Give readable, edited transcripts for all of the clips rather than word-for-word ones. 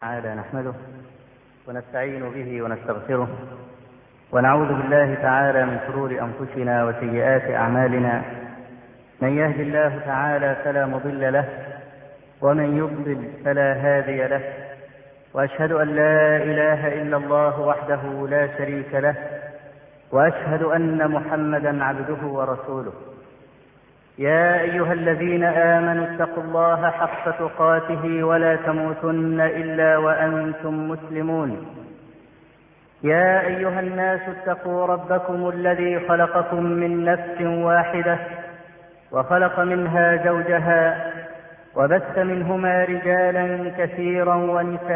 تعالى نحمده ونستعين به ونستغفره ونعوذ بالله تعالى من شرور أنفسنا وسيئات أعمالنا. من يهد الله تعالى فلا مضل له ومن يضلل فلا هادي له، وأشهد أن لا إله إلا الله وحده لا شريك له، وأشهد أن محمدا عبده ورسوله. يا أيها الذين آمنوا اتقوا الله حق تقاته ولا تموتن إلا وأنتم مسلمون. يا أيها الناس اتقوا ربكم الذي خلقكم من نفس واحدة وخلق منها زوجها وبث منهما رجالا كثيرا ونساء،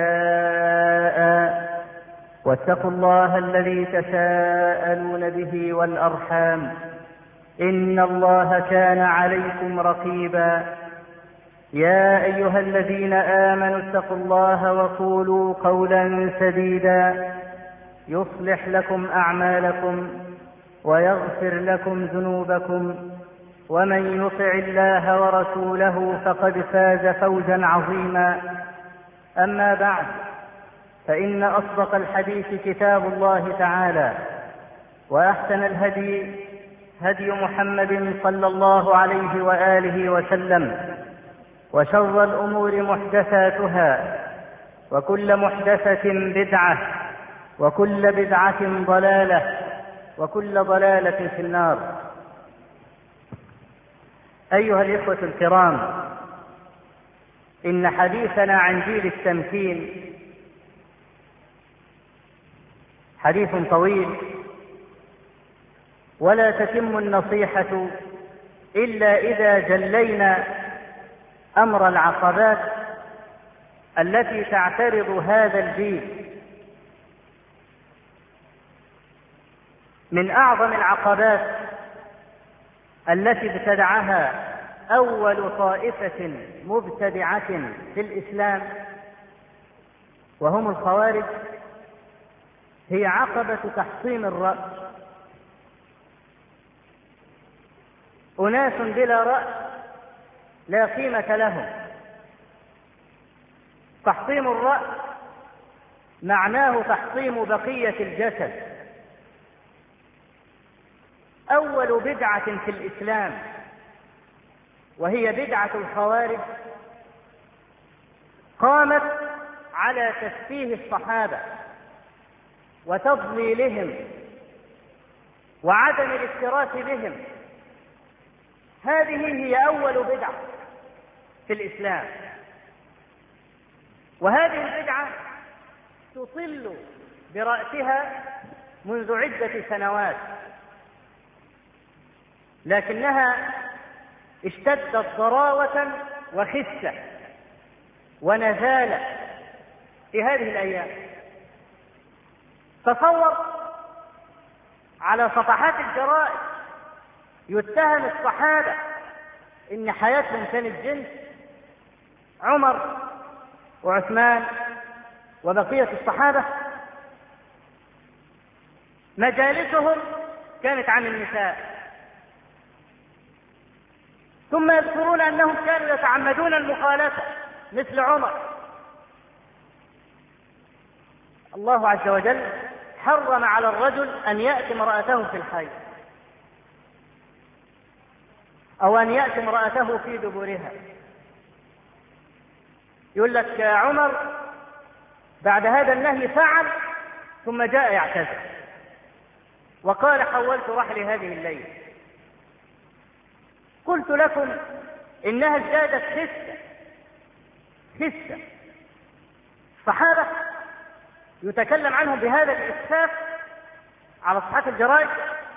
واتقوا الله الذي تساءلون به والأرحام إن الله كان عليكم رقيبا. يا أيها الذين آمنوا اتقوا الله وقولوا قولا سديدا يصلح لكم أعمالكم ويغفر لكم ذنوبكم، ومن يطع الله ورسوله فقد فاز فوزا عظيما. أما بعد، فإن أصدق الحديث كتاب الله تعالى، وأحسن الهدي هدي محمد صلى الله عليه وآله وسلم، وشر الأمور محدثاتها، وكل محدثة بدعة، وكل بدعة ضلالة، وكل ضلالة في النار. أيها الإخوة الكرام، إن حديثنا عن جيل التمكين حديث طويل، ولا تتم النصيحة إلا إذا جلينا أمر العقبات التي تعترض هذا الجيل. من أعظم العقبات التي ابتدعها أول طائفة مبتدعة في الإسلام وهم الخوارج هي عقبة تحطيم الرأس. أناس بلا رأس لا قيمة لهم. تحطيم الرأس معناه تحطيم بقية الجسد. أول بدعة في الإسلام وهي بدعة الخوارج قامت على تسفيه الصحابة وتضليلهم وعدم الاكتراث بهم. هذه هي أول بدعة في الإسلام، وهذه البدعة تطل برأسها منذ عدة سنوات، لكنها اشتدت ضراوة وخسة ونزالة في هذه الأيام. تصور على صفحات الجرائد يتهم الصحابة إن حياتهم كانت جنس، عمر وعثمان وبقية الصحابة مجالسهم كانت عن النساء، ثم يذكرون أنهم كانوا يتعمدون المخالفة مثل عمر. الله عز وجل حرم على الرجل أن يأتي امرأته في الحيض أو أن يأتي امرأته في دبرها. يقول لك يا عمر بعد هذا النهي فعل ثم جاء يعتذر وقال حولت رحلي هذه الليلة. قلت لكم إنها ازدادت خسة. صحابة يتكلم عنهم بهذا الإسفاف على صفحات الجرائد،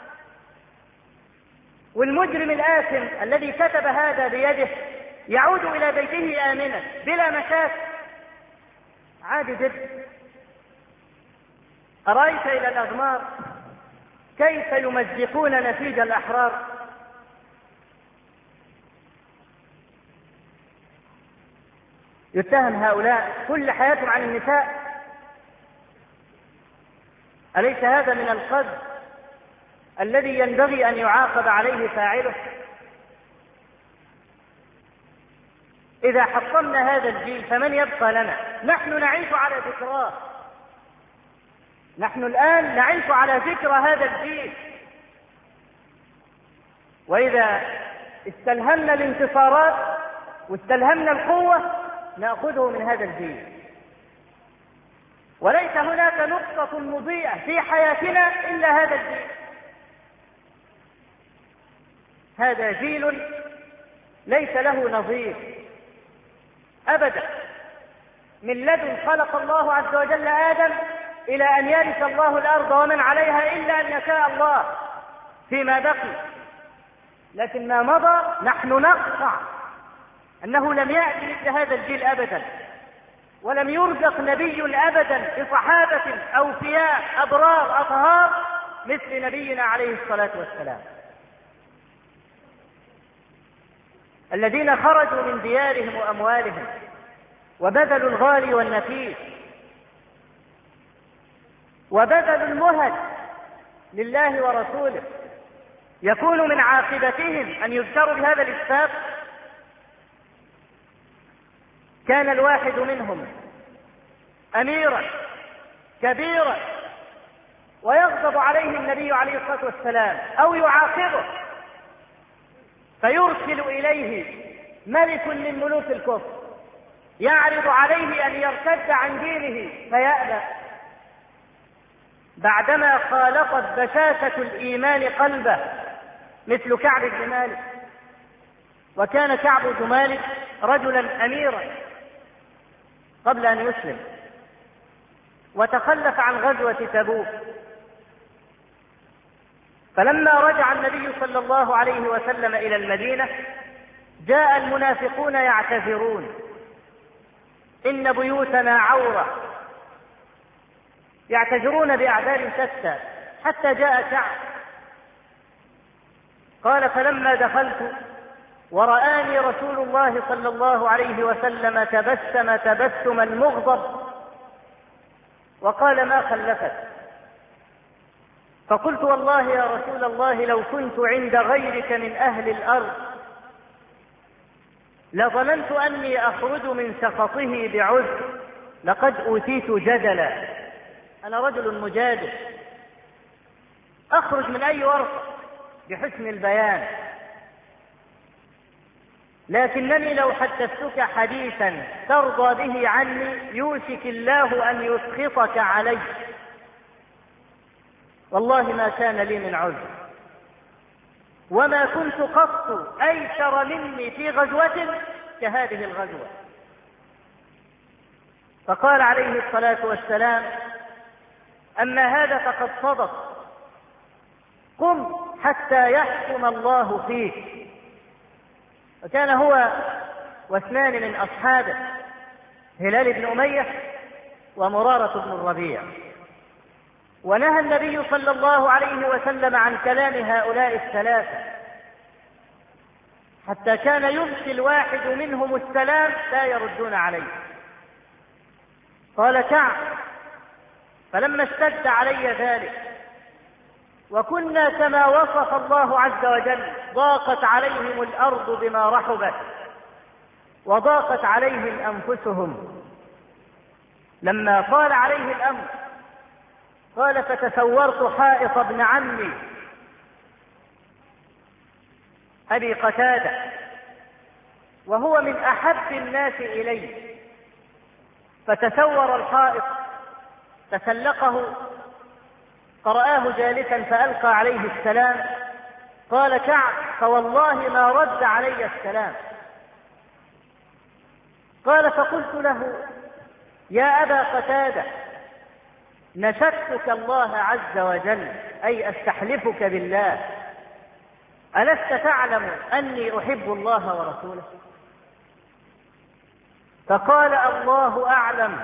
والمجرم الآثم الذي كتب هذا بيده يعود إلى بيته آمنا بلا مشاكل عادي جدا. أرأيت إلى الأغمار كيف يمزقون نسيج الأحرار؟ يتهم هؤلاء كل حياتهم عن النساء. أليس هذا من القذف الذي ينبغي أن يعاقب عليه فاعله؟ إذا حطمنا هذا الجيل فمن يبقى لنا؟ نحن نعيش على ذكراه، نحن الآن نعيش على ذكرى هذا الجيل، وإذا استلهمنا الانتصارات واستلهمنا القوة نأخذه من هذا الجيل. وليس هناك نقطة مضيئة في حياتنا إلا هذا الجيل. هذا جيل ليس له نظير أبدا، من لدن خلق الله عز وجل آدم إلى أن يرث الله الأرض ومن عليها إلا أن يشاء الله فيما بقي. لكن ما مضى نحن نقطع أنه لم يأتي مثل هذا الجيل أبدا، ولم يرزق نبي أبدا بصحابة أوفياء أبرار أطهار مثل نبينا عليه الصلاة والسلام، الذين خرجوا من ديارهم وأموالهم وبذلوا الغالي والنفيس وبذلوا المهج لله ورسوله، يكون من عاقبتهم أن يذكروا بهذا الإسفاق. كان الواحد منهم أميرا كبيرا ويغضب عليه النبي عليه الصلاة والسلام أو يعاقبه، فيرسل إليه ملك من ملوك الكفر يعرض عليه أن يرتد عن دينه فيأبى، بعدما خالطت بشاشة الإيمان قلبه، مثل كعب بن مالك. وكان كعب بن مالك رجلا أميرا قبل أن يسلم، وتخلف عن غزوة تبوك. فلما رجع النبي صلى الله عليه وسلم إلى المدينة جاء المنافقون يعتذرون: إن بيوتنا عورة، يعتذرون بأعذار شتى، حتى جاء كعب قال: فلما دخلت ورآني رسول الله صلى الله عليه وسلم تبسم تبسما مغضب وقال: ما خلفك؟ فقلت: والله يا رسول الله لو كنت عند غيرك من أهل الأرض لظننت أني أخرج من سخطه بعذر، لقد أوتيت جدلا، أنا رجل مجادل أخرج من أي ورطة بحسن البيان، لكنني لو حدثتك حديثا ترضى به عني يوشك الله أن يسخطك علي، والله ما كان لي من عذر، وما كنت قط أيسر مني في غزوة كهذه الغزوة. فقال عليه الصلاة والسلام: أما هذا فقد صدق، قم حتى يحكم الله فيك. وكان هو واثنان من أصحابه، هلال بن أمية ومرارة بن الربيع. ونهى النبي صلى الله عليه وسلم عن كلام هؤلاء الثلاثة، حتى كان يمسي الواحد منهم السلام لا يردون عليه. قال كعب: فلما اشتد علي ذلك وكنا كما وصف الله عز وجل ضاقت عليهم الأرض بما رحبت وضاقت عليهم أنفسهم، لما طال عليه الأمر قال: فتسورت حائط ابن عمي أبي قتادة وهو من أحب الناس إلي، فتسور الحائط تسلقه فرآه جالسا فألقى عليه السلام. قال كعب: فوالله ما رد علي السلام. قال: فقلت له: يا أبا قتادة، نشدتك الله عز وجل، أي أستحلفك بالله، ألست تعلم أني أحب الله ورسوله؟ فقال: الله أعلم.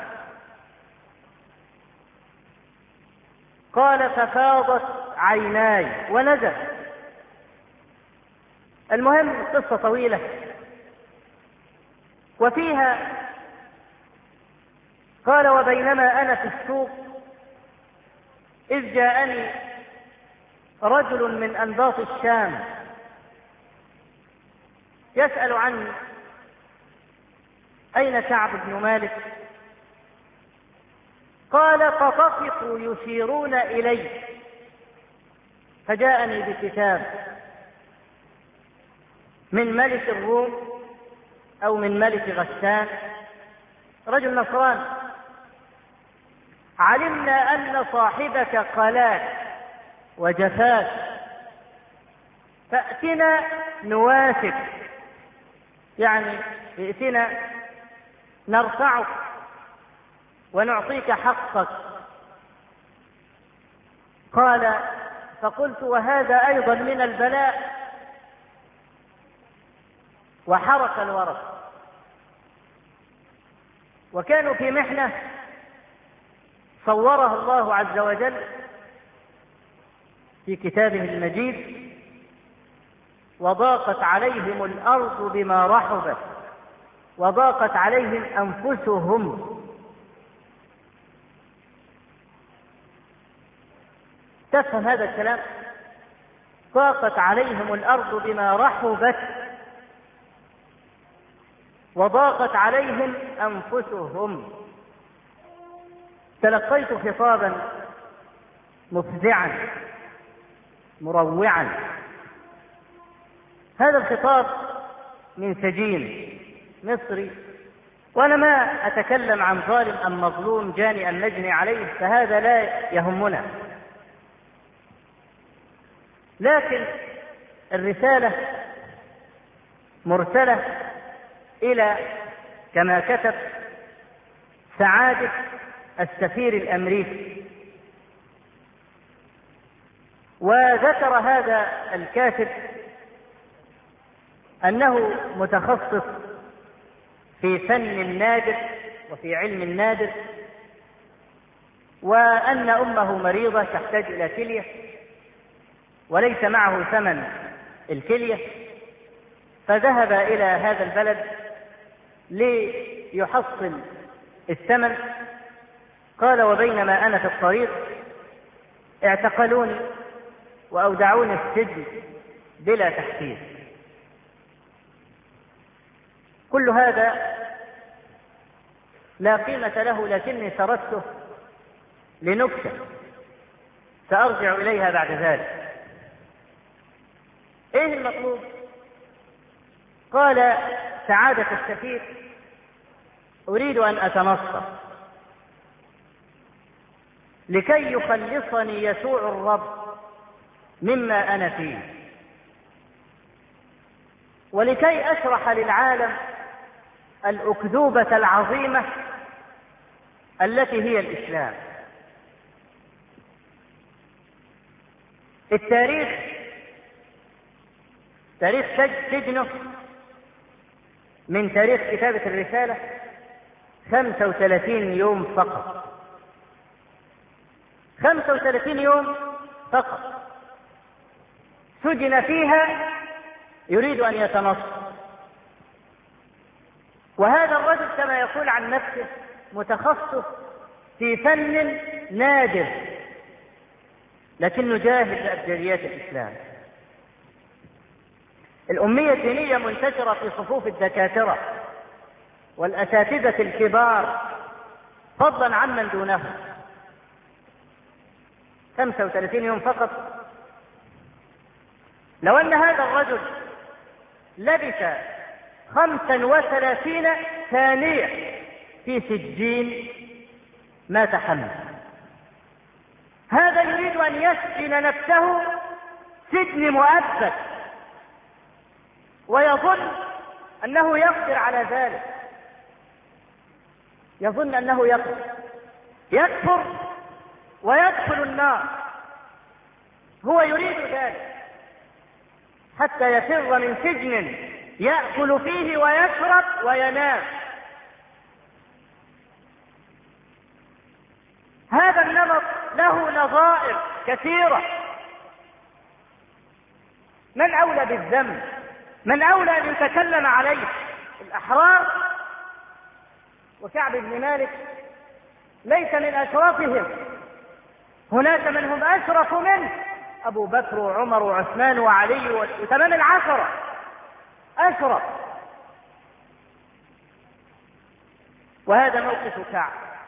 قال: ففاضت عيناي ونزل. المهم قصة طويلة، وفيها قال: وبينما أنا في السوق إذ جاءني رجل من أنباط الشام يسأل عني، أين كعب بن مالك؟ قال فطفقوا يشيرون إلي، فجاءني بكتاب من ملك الروم أو من ملك غسان، رجل نصراني: علمنا أن صاحبك قلاك وجفاك، فأتنا نواسك، يعني ائتنا نرفعك ونعطيك حقك. قال: فقلت: وهذا أيضا من البلاء. وحرك الورق، وكانوا في محنة صورها الله عز وجل في كتابه المجيد: وضاقت عليهم الأرض بما رحبت وضاقت عليهم أنفسهم. تفهم هذا الكلام؟ ضاقت عليهم الأرض بما رحبت وضاقت عليهم أنفسهم. تلقيت خطابا مفزعا مروعا. هذا الخطاب من سجين مصري، وأنا ما أتكلم عن ظالم أم مظلوم جاني أم نجني عليه، فهذا لا يهمنا، لكن الرسالة مرسلة إلى، كما كتب، سعادة السفير الأمريكي. وذكر هذا الكاتب أنه متخصص في فن النادر وفي علم النادر، وأن أمه مريضة تحتاج إلى كلية وليس معه ثمن الكلية، فذهب إلى هذا البلد ليحصل الثمن. قال: وبينما أنا في الطريق اعتقلوني وأودعوني السجن بلا تحقيق. كل هذا لا قيمة له، لكني سردته لنكتة سأرجع إليها بعد ذلك. إيه المطلوب؟ قال سعادة السفير: أريد أن أتنصر لكي يخلصني يسوع الرب مما أنا فيه، ولكي أشرح للعالم الأكذوبة العظيمة التي هي الإسلام. التاريخ، تاريخ سجنه من تاريخ كتابة الرسالة 35 يوم فقط، 35 يوم فقط سجن فيها يريد أن يتنصر. وهذا الرجل كما يقول عن نفسه متخصص في فن نادر، لكنه جاهل بأبجديات الإسلام. الأمية الدينية منتشرة في صفوف الدكاترة والأساتذة الكبار فضلا عمن دونهم. 35 يوم فقط. لو أن هذا الرجل لبث 35 ثانية في سجين ما تحمل. هذا يريد أن يسجن نفسه سجن مؤبد ويظن أنه يقدر على ذلك، يظن أنه يكفر ويدخل النار. هو يريد ذلك حتى يفر من سجن يأكل فيه ويشرب وينام. هذا النمط له نظائر كثيرة. من أولى بالذنب؟ من أولى أن يتكلم عليه؟ الأحرار. وكعب بن مالك ليس من أشرافهم، هناك من هم أشرف منه، أبو بكر وعمر وعثمان وعلي وتمام العشرة أشرف. وهذا موقف كعب،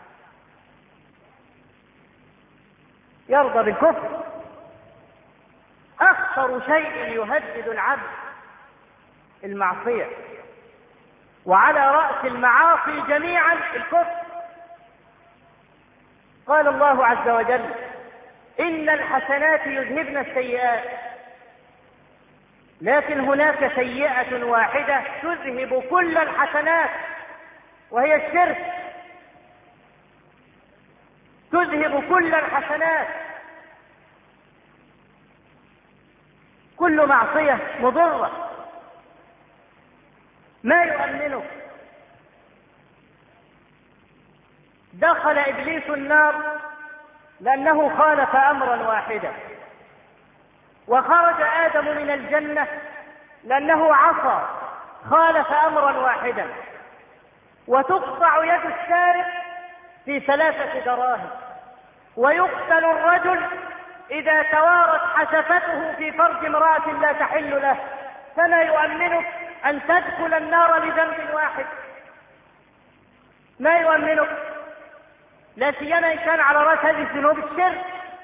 يرضى بالكفر. أخطر شيء يهدد العبد المعصية، وعلى رأس المعاصي جميعا الكفر. قال الله عز وجل: إن الحسنات يذهبن السيئات، لكن هناك سيئة واحدة تذهب كل الحسنات، وهي الشرك. تذهب كل الحسنات. كل معصية مضرة. ما يؤمنك؟ دخل إبليس النار لأنه خالف أمرا واحدا، وخرج آدم من الجنة لأنه عصى خالف أمرا واحدا، وتقطع يد السارق في 3 دراهم، ويقتل الرجل إذا توارت حشفته في فرج امرأة لا تحل له. فما يؤمنك أن تدخل النار لذنب واحد؟ ما يؤمنك؟ لا سيما إن كان على رأس هذه الذنوب الشرك.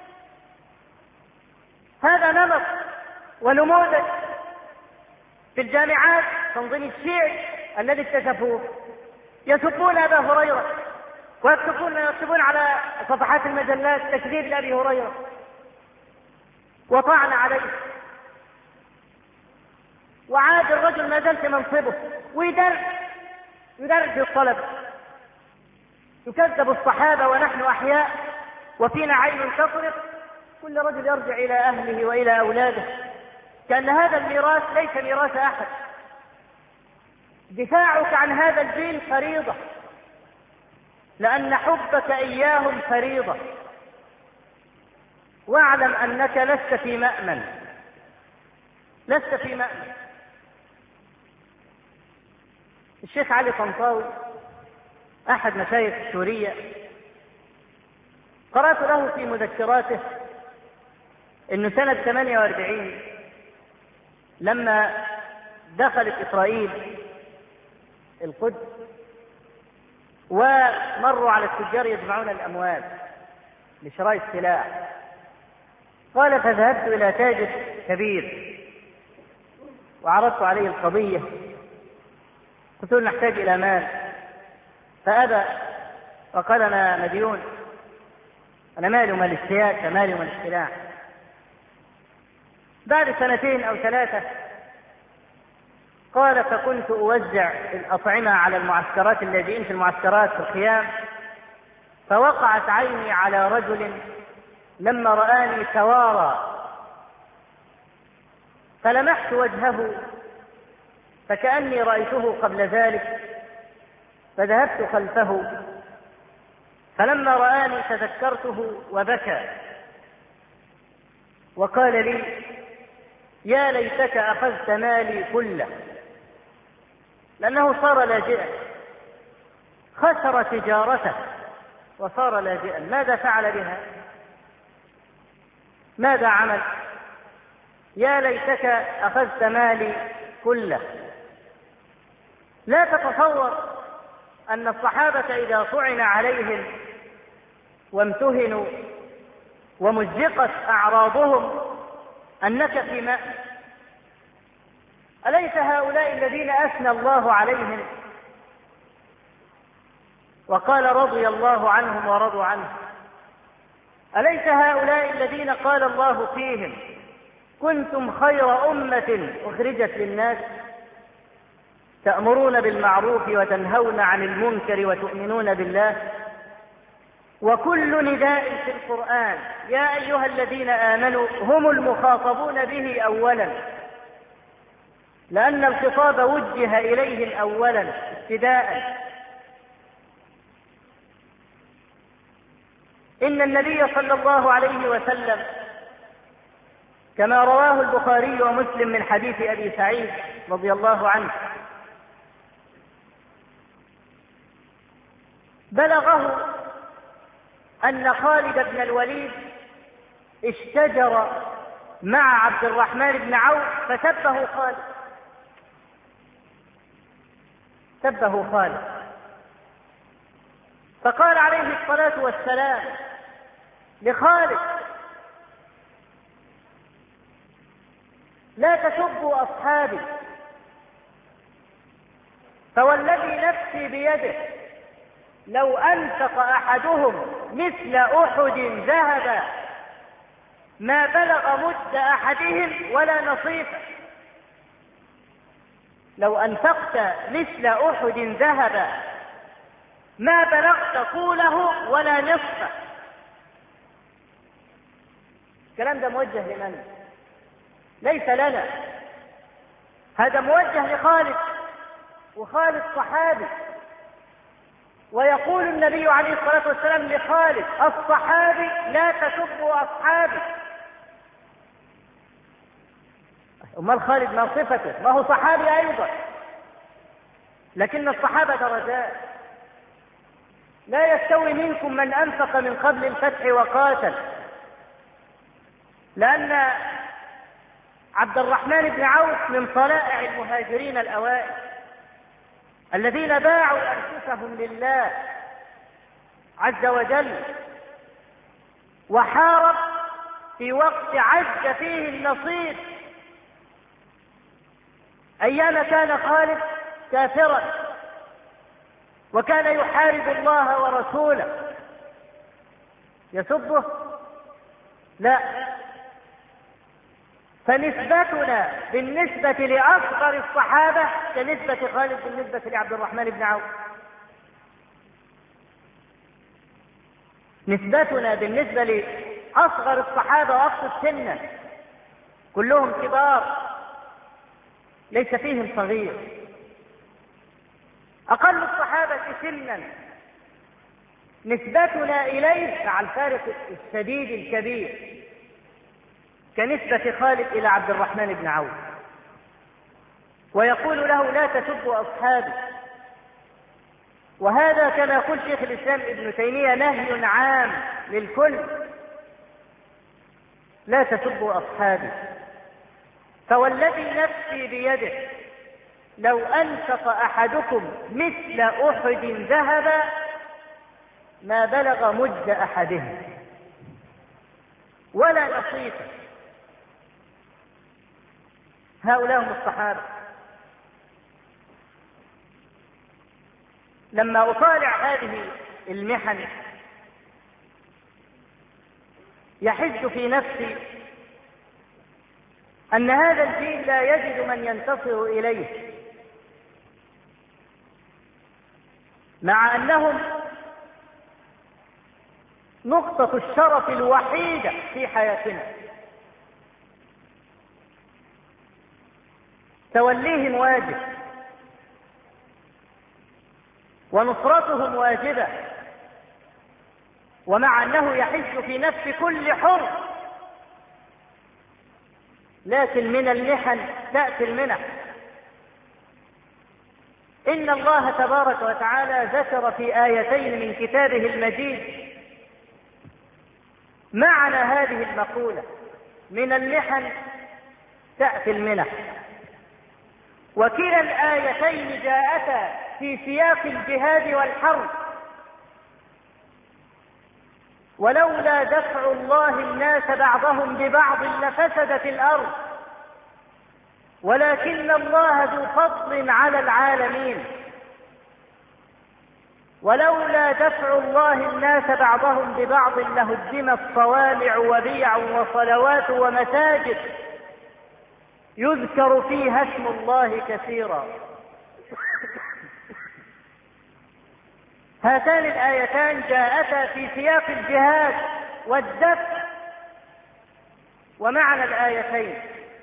هذا نمط ونموذج في الجامعات. تنظيم الشيعي الذي اكتشفوه يسبون أبا هريرة، ويكتبون على صفحات المجلات تكذيب لأبي هريرة وطعن عليه، وعاد الرجل ما زال في منصبه ويدرج الطلب، يكذب الصحابة ونحن أحياء وفينا عين تطرق. كل رجل يرجع إلى أهله وإلى أولاده كأن هذا الميراث ليس ميراث أحد. دفاعك عن هذا الجيل فريضة، لأن حبك إياهم فريضة. واعلم أنك لست في مأمن، لست في مأمن. الشيخ علي طنطاوي أحد مشايخ سوريا، قرأت له في مذكراته إنه سنة 48 لما دخلت إسرائيل القدس ومروا على التجار يجمعون الأموال لشراء السلاح، قال: فذهبت إلى تاجر كبير وعرضت عليه القضية، قلت له: نحتاج إلى مال، فأبى وقال: أنا مديون، أنا مالي ومال السياسة، مالي ومال السلاح. بعد 2 أو 3 قال: فكنت أوزع الأطعمة على المعسكرات اللاجئين في المعسكرات في الخيام، فوقعت عيني على رجل لما رآني توارى، فلمحت وجهه فكأني رأيته قبل ذلك، فذهبت خلفه، فلما رآني تذكرته وبكى وقال لي: يا ليتك أخذت مالي كله، لأنه صار لاجئا، خسر تجارته وصار لاجئا. ماذا فعل بها؟ ماذا عمل؟ يا ليتك أخذت مالي كله. لا تتصور أن الصحابة إذا طعن عليهم وامتهنوا ومزقت أعراضهم أنك في ماء. أليس هؤلاء الذين أثنى الله عليهم وقال: رضي الله عنهم ورضوا عنه؟ أليس هؤلاء الذين قال الله فيهم: كنتم خير أمة أخرجت للناس تأمرون بالمعروف وتنهون عن المنكر وتؤمنون بالله؟ وكل نداء في القرآن يا أيها الذين آمنوا هم المخاطبون به أولا، لأن الخطاب وجه إليهم أولا ابتداء. إن النبي صلى الله عليه وسلم كما رواه البخاري ومسلم من حديث أبي سعيد رضي الله عنه، بلغه أن خالد بن الوليد اشتجر مع عبد الرحمن بن عوف فسبه خالد، سبه خالد. فقال عليه الصلاة والسلام لخالد: لا تسبوا أصحابي، فوالذي نفسي بيده لو أنفق أحدهم مثل أحد ذهبا ما بلغ مد أحدهم ولا نصيفه. لو أنفقت مثل أحد ذهبا ما بلغت طوله ولا نصفه. الكلام ده موجه لمن؟ ليس لنا، هذا موجه لخالد، وخالد صحابي. ويقول النبي عليه الصلاة والسلام لخالد: الصحابي لا تسبوا أصحابي. أمال خالد ما صفته؟ ما هو صحابي أيضا، لكن الصحابة درجات. لا يستوي منكم من أنفق من قبل الفتح وقاتل، لأن عبد الرحمن بن عوف من طلائع المهاجرين الأوائل الذين باعوا أنفسهم لله عز وجل، وحارب في وقت عز فيه النصيب، أيام كان خالد كافرا وكان يحارب الله ورسوله. يسبه؟ لا. فنسبتنا بالنسبة لأصغر الصحابة كنسبة خالد بالنسبة لعبد الرحمن بن عوف. نسبتنا بالنسبة لأصغر الصحابة وأقصى سنا كلهم كبار ليس فيهم صغير. أقل الصحابة سنا نسبتنا إليه مع الفارق الشديد الكبير كنسبة خالد إلى عبد الرحمن بن عوف. ويقول له: لا تسبوا أصحابي. وهذا كما يقول شيخ الإسلام ابن تيمية نهي عام للكل: لا تسبوا أصحابي، فوالذي نفسي بيده لو أنفق أحدكم مثل أحد ذهبا ما بلغ مد أحدهم ولا نصيفه. هؤلاء هم الصحابة. لما أطالع هذه المحن يحس في نفسي أن هذا الجيل لا يجد من ينتصر إليه، مع أنهم نقطة الشرف الوحيدة في حياتنا. توليهم واجب ونصرتهم واجبة، ومع أنه يحس في نفس كل حر، لكن من المحن تأتي المنح. إن الله تبارك وتعالى ذكر في آيتين من كتابه المجيد معنى هذه المقولة: من المحن تأتي المنح. وكلا الآيتين جاءتا في سياق الجهاد والحرب. ولولا دفع الله الناس بعضهم ببعض لفسدت الأرض ولكن الله ذو فضل على العالمين. ولولا دفع الله الناس بعضهم ببعض لهدمت صوامع وبيع وصلوات ومساجد يذكر فيها اسم الله كثيرا. هاتان الآيتان جاءتا في سياق الجهاد والدفع. ومعنى الآيتين: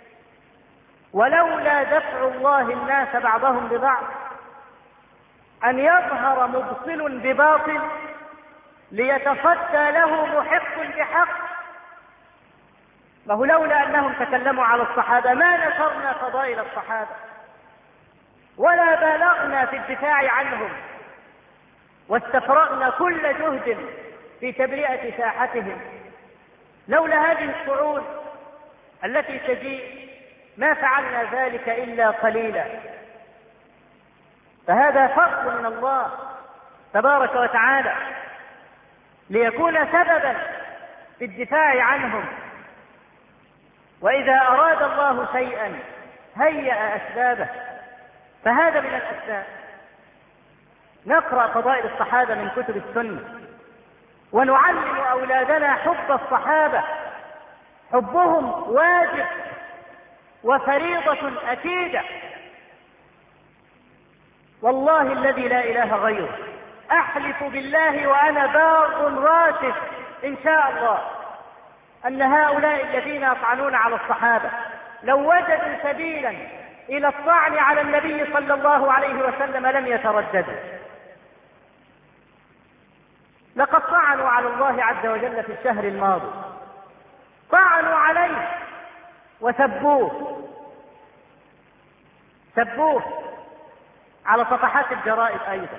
ولولا دفع الله الناس بعضهم ببعض أن يظهر مبطل بباطل ليتصدى له محق بحق. فهو لولا أنهم تكلموا على الصحابة ما نشرنا فضائل الصحابة ولا بالغنا في الدفاع عنهم واستفرغنا كل جهد في تبرئة ساحتهم. لولا هذه الصعود التي تجيء ما فعلنا ذلك إلا قليلا. فهذا فضل من الله تبارك وتعالى ليكون سببا في الدفاع عنهم. وإذا أراد الله شيئا هيأ أسبابه، فهذا من الأسباب. نقرأ فضائل الصحابة من كتب السنة ونعلم أولادنا حب الصحابة. حبهم واجب وفريضة أكيدة. والله الذي لا إله غيره أحلف بالله وأنا بار راشد إن شاء الله أن هؤلاء الذين يطعنون على الصحابة لو وجدوا سبيلا إلى الطعن على النبي صلى الله عليه وسلم لم يترددوا. لقد طعنوا على الله عز وجل في الشهر الماضي، طعنوا عليه وسبوه على صفحات الجرائد أيضا.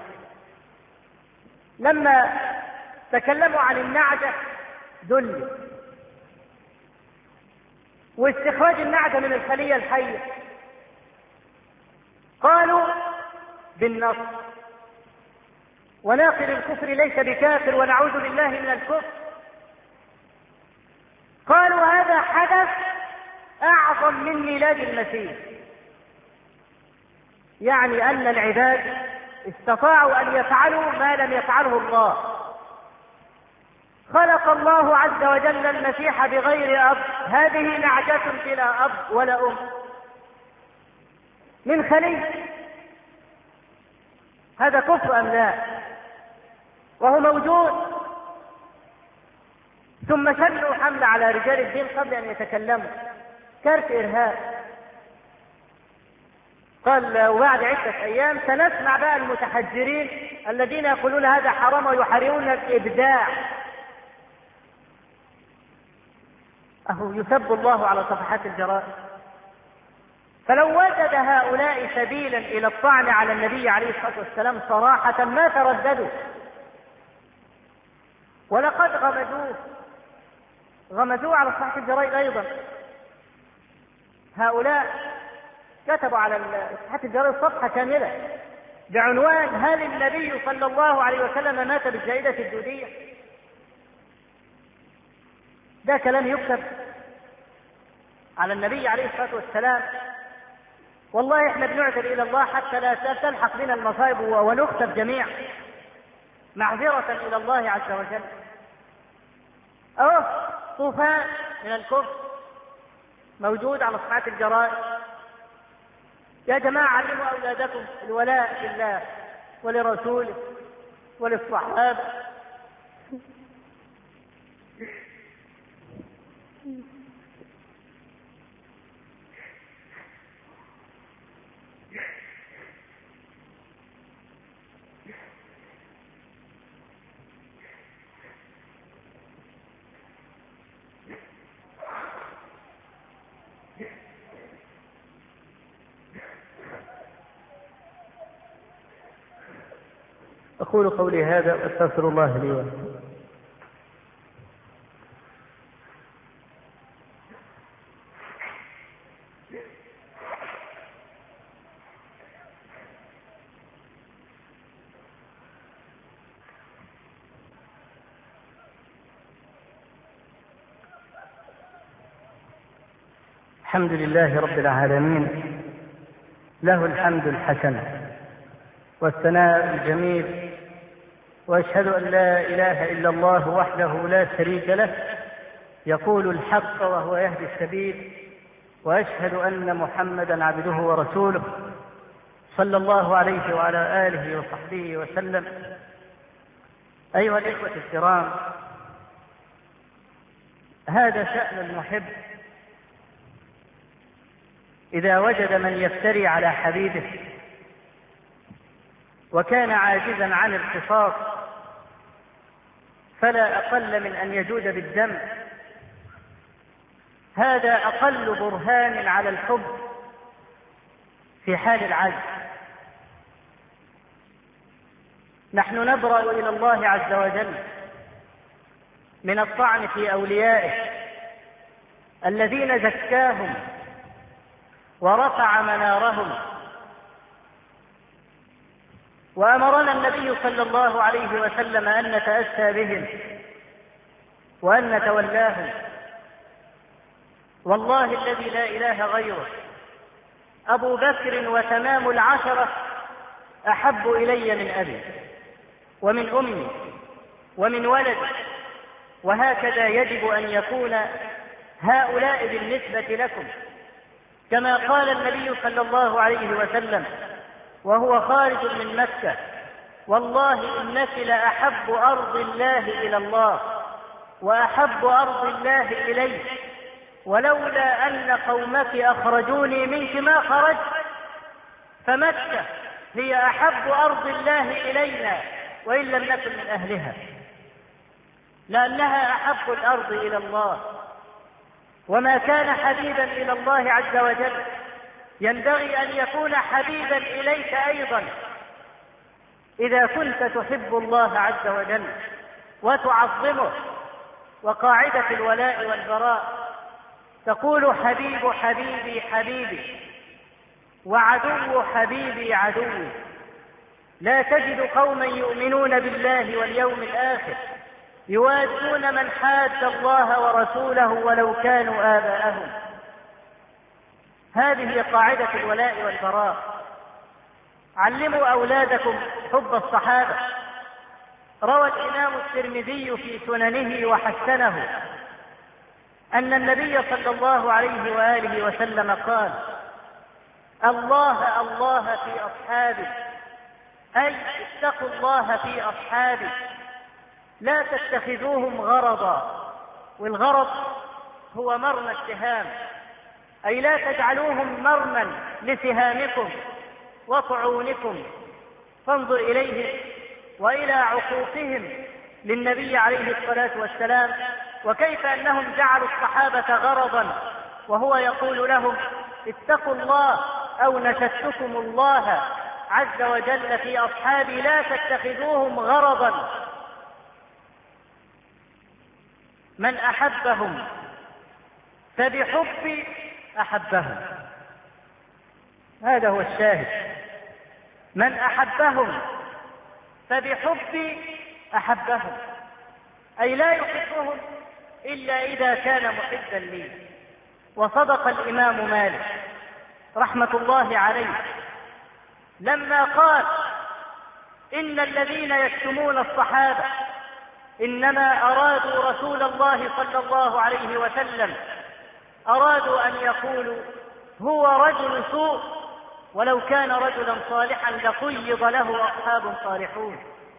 لما تكلموا عن النعجة دل واستخراج النعجة من الخلية الحية، قالوا بالنص، وناقل الكفر ليس بكافر ونعوذ بالله من الكفر. قالوا هذا حدث أعظم من ميلاد المسيح، يعني أن العباد استطاعوا أن يفعلوا ما لم يفعله الله. خلق الله عز وجل المسيح بغير أب، هذه نعجة بلا أب ولا أم، من خلية. هذا كفر أم لا؟ وهو موجود. ثم شنوا حملة على رجال الدين قبل أن يتكلموا، كارت إرهاب. قال وبعد عدة أيام سنسمع بقى المتحجرين الذين يقولون هذا حرام ويحرمون الإبداع. أهو يسب الله على صفحات الجرائد. فلو وجد هؤلاء سبيلا إلى الطعن على النبي عليه الصلاة والسلام صراحة ما ترددوا، ولقد غمزوه على صفحات الجرائد أيضا. هؤلاء كتبوا على صفحات الجرائد صفحة كاملة بعنوان هل النبي صلى الله عليه وسلم مات بالجائدة الدودية؟ ده كلام يكتب على النبي عليه الصلاة والسلام؟ والله احنا بنعذر إلى الله حتى لا تلحق بنا المصائب ونختب جميعا معذرة إلى الله عز وجل. طوفان من الكفر موجود على صفحات الجرائد. يا جماعة علموا أولادكم الولاء لله ولرسوله وللصحابة. أقول قولي هذا وأستغفر الله لي ولكم. الحمد لله رب العالمين، له الحمد الحسن والثناء الجميل، وأشهد أن لا إله إلا الله وحده لا شريك له يقول الحق وهو يهدي السبيل، وأشهد أن محمدا عبده ورسوله صلى الله عليه وعلى آله وصحبه وسلم. أيها الإخوة الكرام، هذا شأن المحب إذا وجد من يفتري على حبيبه وكان عاجزا عن القصاص، فلا أقل من أن يجود بالدم. هذا أقل برهان على الحب في حال العجز. نحن نبرأ إلى الله عز وجل من الطعن في أوليائه الذين زكاهم ورفع منارهم وأمرنا النبي صلى الله عليه وسلم أن نتأسى بهم وأن نتولاهم. والله الذي لا إله غيره أبو بكر وتمام العشرة أحب إلي من أبي ومن أمي ومن ولدي، وهكذا يجب أن يكون هؤلاء بالنسبة لكم، كما قال النبي صلى الله عليه وسلم وهو خارج من مكة: والله إنك لأحب أرض الله إلى الله وأحب أرض الله إلي، ولولا أن قومك أخرجوني منك ما خرجت، فمكة هي أحب أرض الله إلينا وإن لم نكن من أهلها، لأنها أحب الأرض إلى الله. وما كان حبيبا إلى الله عز وجل ينبغي أن يكون حبيبا إليك أيضا. إذا كنت تحب الله عز وجل وتعظمه، وقاعدة الولاء والبراء تقول: حبيب حبيبي حبيبي، وعدو حبيبي عدوي. لا تجد قوما يؤمنون بالله واليوم الآخر يوادون من حاد الله ورسوله ولو كانوا آباءهم. هذه هي قاعدة الولاء والبراء. علموا أولادكم حب الصحابة. روى الإمام الترمذي في سننه وحسنه أن النبي صلى الله عليه وآله وسلم قال: الله الله في أصحابي، أي اتقوا الله في أصحابي، لا تتخذوهم غرضا. والغرض هو مرمى السهام، أي لا تجعلوهم مرمى لسهامكم وطعونكم. فانظر إليهم وإلى عقوقهم للنبي عليه الصلاة والسلام، وكيف أنهم جعلوا الصحابة غرضا، وهو يقول لهم: اتقوا الله أو نشدتكم الله عز وجل في أصحابي، لا تتخذوهم غرضا. من أحبهم فبحبي أحبهم. هذا هو الشاهد. من أحبهم فبحبي أحبهم، أي لا يحبهم إلا إذا كان محبا لي. وصدق الإمام مالك رحمة الله عليه لما قال: إن الذين يكتمون الصحابة إنما أرادوا رسول الله صلى الله عليه وسلم، أرادوا أن يقولوا هو رجل سوء، ولو كان رجلا صالحا لقيض له أصحاب صالحون.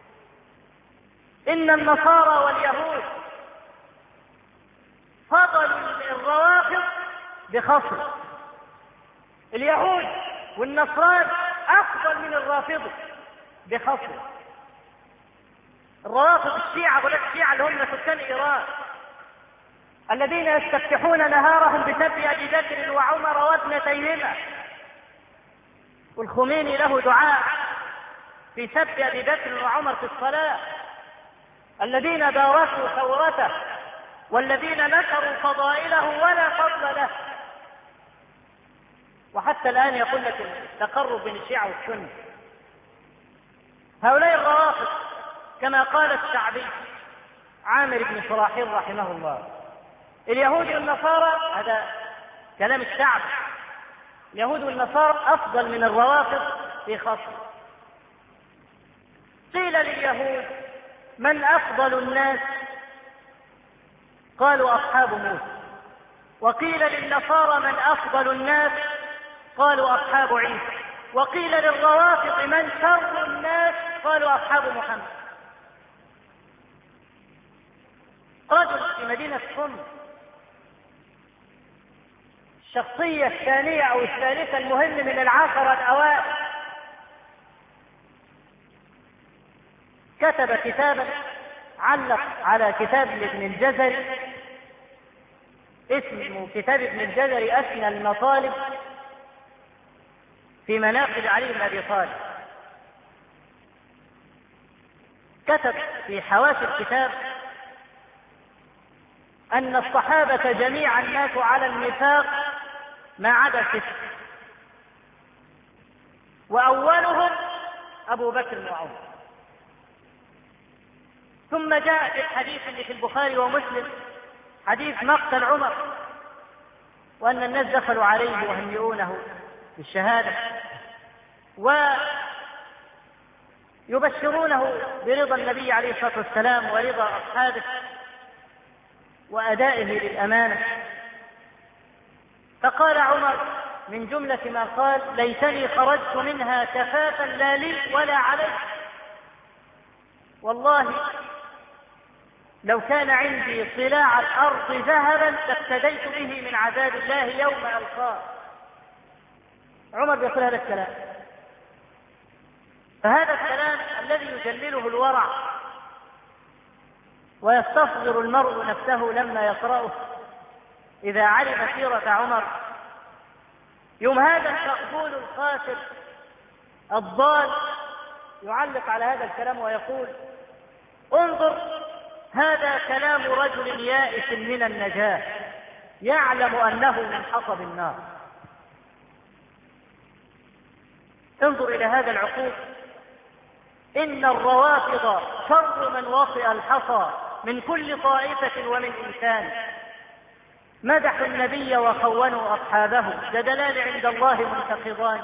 إن النصارى واليهود فضلوا الروافض بخصم. اليهود والنصارى أفضل من الرافضة بخصم. الروافض الشيعة، غلاة الشيعة اللي هم سكان إيران، الذين يستفتحون نهارهم بسب أبي بكر وعمر وابنتيهما. والخميني له دعاء في سب أبي بكر وعمر في الصلاة، الذين باركوا ثورته والذين نكروا فضائله ولا فضل له. وحتى الآن يقول لك التقرب بين الشيعة والسنة. هؤلاء الروافض كما قال الشعبي عامر بن شراحيل رحمه الله: اليهود والنصارى، هذا كلام الشعب، اليهود والنصارى أفضل من الروافض في خصم. قيل لليهود: من أفضل الناس؟ قالوا: أصحاب موسى. وقيل للنصارى: من أفضل الناس؟ قالوا: أصحاب عيسى. وقيل للروافض: من شر الناس؟ قالوا: أصحاب محمد. رجل في مدينة صم، الشخصية الثانية أو الثالثة المهم من العشرة الأوائل، كتب كتابا علق على كتاب ابن الجزري، اسمه كتاب ابن الجزري أسنى المطالب في مناقب علي بن أبي طالب. كتب في حواشي الكتاب أن الصحابة جميعا ماتوا على النفاق ما عدا 6، وأولهم أبو بكر وعمر. ثم جاء في الحديث اللي في البخاري ومسلم حديث مقتل عمر، وأن الناس دخلوا عليه وهنئونه بالشهادة ويبشرونه برضا النبي عليه الصلاة والسلام ورضا أصحابه وأدائه للأمانة. فقال عمر من جملة ما قال: ليتني خرجت منها كفافا لا لي ولا علي، والله لو كان عندي صلاع الأرض ذهبا لافتديت به من عذاب الله يوم ألقاه. عمر بيقول هذا الكلام، فهذا الكلام الذي يجلله الورع ويستصغر المرء نفسه لما يقرأه إذا علم سيرة عمر، يوم هذا المقبول الخاسر الضال يعلق على هذا الكلام ويقول: انظر، هذا كلام رجل يائس من النجاة يعلم أنه من حطب النار. انظر إلى هذا العقوق. إن الروافض شر من وطئ الحصى من كل طائفة ومن إنسان، مدحوا النبي وخونوا أصحابه، جدلان عند الله منتقضان،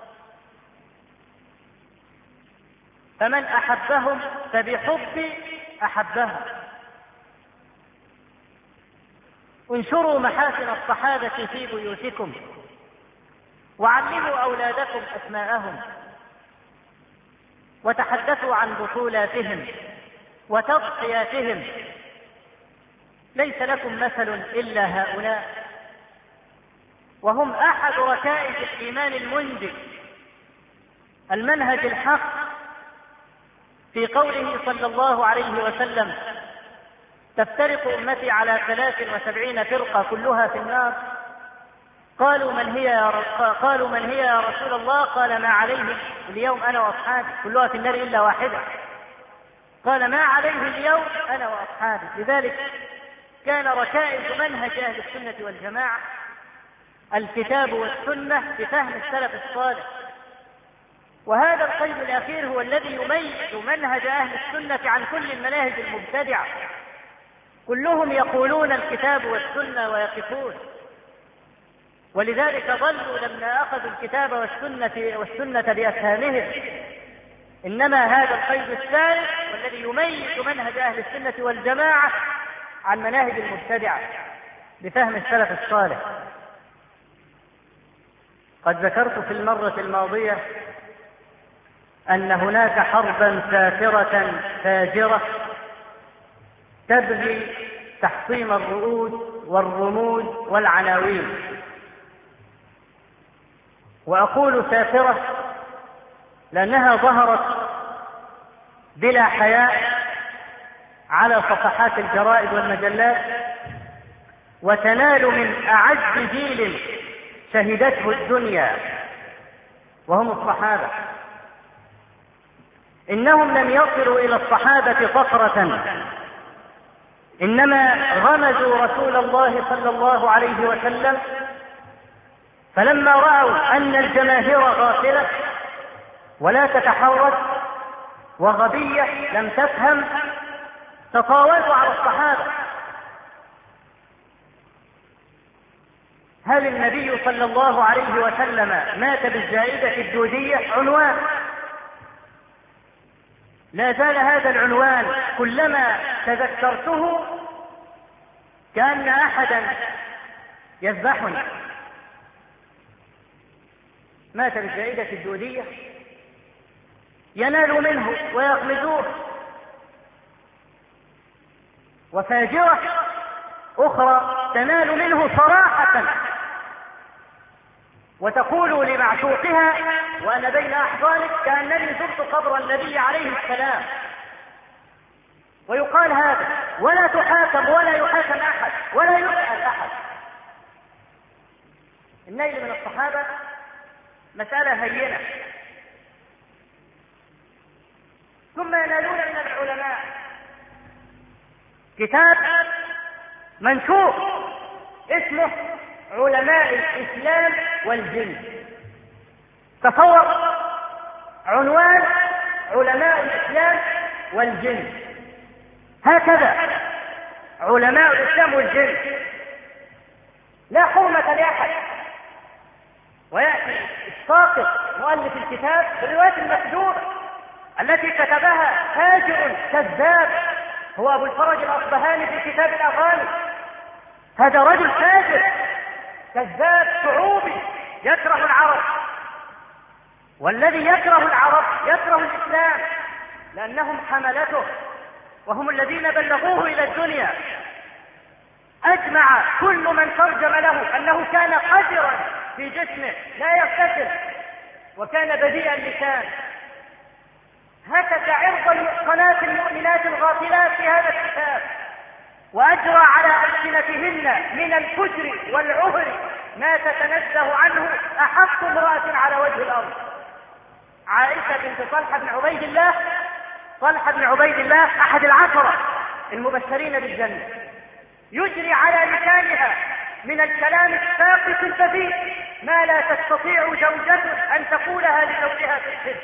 فمن أحبهم فبحب أحبهم. انشروا محاسن الصحابة في بيوتكم، وعلموا أولادكم أسماءهم، وتحدثوا عن بطولاتهم وتضحياتهم. ليس لكم مثل إلا هؤلاء، وهم أحد ركائز الإيمان المنجي، المنهج الحق، في قوله صلى الله عليه وسلم: تفترق أمتي على 73 فرقة كلها في النار. قالوا من هي يا رسول الله؟ قال: ما عليه اليوم أنا وأصحابي. كلها في النار إلا واحدة. قال: ما عليه اليوم أنا وأصحابي. لذلك كان ركائز منهج أهل السنة والجماعة الكتاب والسنة بفهم السلف الصالح، وهذا القيد الأخير هو الذي يميز منهج أهل السنة عن كل المناهج المبتدعة. كلهم يقولون الكتاب والسنة ويقفون، ولذلك ضلوا لما أخذوا الكتاب والسنة بأفهامهم. إنما هذا القيد الثالث والذي يميز منهج أهل السنة والجماعة عن مناهج المبتدعة بفهم السلف الصالح. قد ذكرت في المرة الماضية أن هناك حربا سافرة فاجرة تبغي تحطيم الرؤوس والرموز والعناوين. وأقول سافرة لأنها ظهرت بلا حياء على صفحات الجرائد والمجلات، وتنال من أعز جيل شهدته الدنيا وهم الصحابة. إنهم لم يصلوا إلى الصحابة فقرة، إنما غمزوا رسول الله صلى الله عليه وسلم، فلما رأوا أن الجماهير غافلة ولا تتحرك وغبية لم تفهم، تطاولوا على الصحابة. هل النبي صلى الله عليه وسلم مات بالزائدة الدودية؟ عنوان. لا زال هذا العنوان كلما تذكرته كأن أحدا يذبحني. مات بالزائدة الدودية، ينال منه ويغمزوه. وفاجرة أخرى تنال منه صراحة وتقول لمعشوقها: وأنا بين أحضانك كأنني زرت قبر النبي عليه السلام. ويقال هذا ولا تحاكم ولا يحاكم أحد ولا يسأل أحد. النيل من الصحابة مسألة هينة. ثم ينالون من العلماء كتاب منشور اسمه علماء الإسلام والجن. تصور عنوان علماء الإسلام والجن، هكذا علماء الإسلام والجن لا حرمة لأحد. ويأتي الساقط مؤلف الكتاب بالروايات المكذوبة التي كتبها فاجر كذاب هو أبو الفرج الأصبهاني في كتاب الأغاني. هذا رجل فاجر كذاب شعوبي يكره العرب، والذي يكره العرب يكره الإسلام لأنهم حملته وهم الذين بلغوه إلى الدنيا. أجمع كل من ترجم له أنه كان قذرا في جسمه لا يغتسل وكان بديء اللسان، هتك عرض المحصنات المؤمنات الغافلات في هذا الكتاب، وأجرى على ألسنتهن من الفجر والعهر ما تتنزه عنه أحق امرأة على وجه الأرض. عائشة بنت طلحة بن عبيد الله، طلحة بن عبيد الله أحد العشرة المبشرين بالجنة، يجري على لسانها من الكلام الساقط البذيء ما لا تستطيع زوجته أن تقولها لزوجها في السر.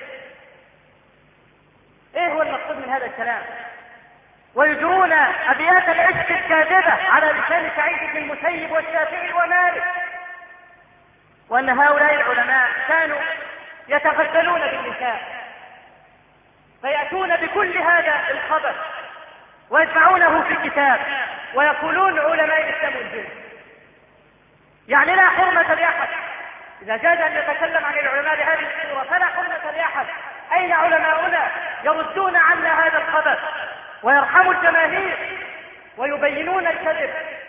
إيه هو المقصود من هذا الكلام؟ ويجرون أبيات العشق الكاذبة على لسان سعيد بن المسيب والشافعي ومالك. وأن هؤلاء العلماء كانوا يتغزلون بالنساء فيأتون بكل هذا الخبث ويجمعونه في كتاب ويقولون علماء الإسلام والجن. يعني لا حرمة لأحد. إذا جاز أن نتكلم عن العلماء بهذه الصورة فلا حرمة لأحد. أين علماؤنا يردون عنا هذا الخبث ويرحموا الجماهير ويبينون الكذب